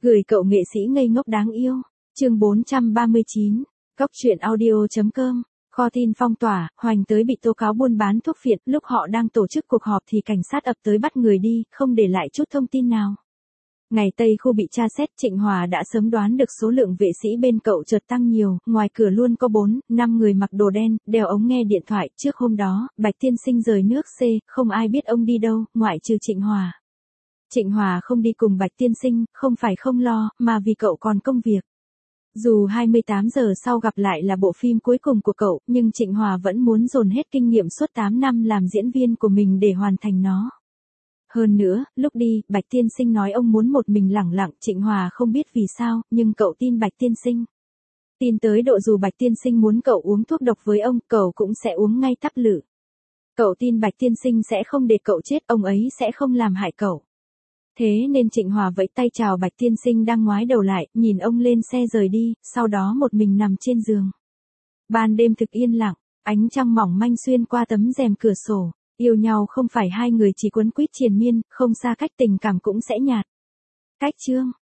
Gửi cậu nghệ sĩ ngây ngốc đáng yêu. Chương 439. Cóc truyện audio.com. Kho tin phong tỏa, Hoành tới bị tố cáo buôn bán thuốc phiện, lúc họ đang tổ chức cuộc họp thì cảnh sát ập tới bắt người đi, không để lại chút thông tin nào. Ngày Tây khu bị tra xét, Trịnh Hòa đã sớm đoán được số lượng vệ sĩ bên cậu chợt tăng nhiều, ngoài cửa luôn có 4-5 người mặc đồ đen, đeo ống nghe điện thoại. Trước hôm đó, Bạch Tiên Sinh rời nước C, không ai biết ông đi đâu, ngoại trừ Trịnh Hòa. Trịnh Hòa không đi cùng Bạch Tiên Sinh, không phải không lo, mà vì cậu còn công việc. Dù 28 giờ sau gặp lại là bộ phim cuối cùng của cậu, nhưng Trịnh Hòa vẫn muốn dồn hết kinh nghiệm suốt 8 năm làm diễn viên của mình để hoàn thành nó. Hơn nữa, lúc đi, Bạch Tiên Sinh nói ông muốn một mình lẳng lặng, Trịnh Hòa không biết vì sao, nhưng cậu tin Bạch Tiên Sinh. Tin tới độ dù Bạch Tiên Sinh muốn cậu uống thuốc độc với ông, cậu cũng sẽ uống ngay tắp lự. Cậu tin Bạch Tiên Sinh sẽ không để cậu chết, ông ấy sẽ không làm hại cậu. Thế nên Trịnh Hòa vẫy tay chào Bạch Tiên Sinh đang ngoái đầu lại, nhìn ông lên xe rời đi, sau đó một mình nằm trên giường. Ban đêm thực yên lặng, ánh trăng mỏng manh xuyên qua tấm rèm cửa sổ. Yêu nhau không phải hai người chỉ quấn quýt triền miên, không xa cách tình cảm cũng sẽ nhạt. Cách chương.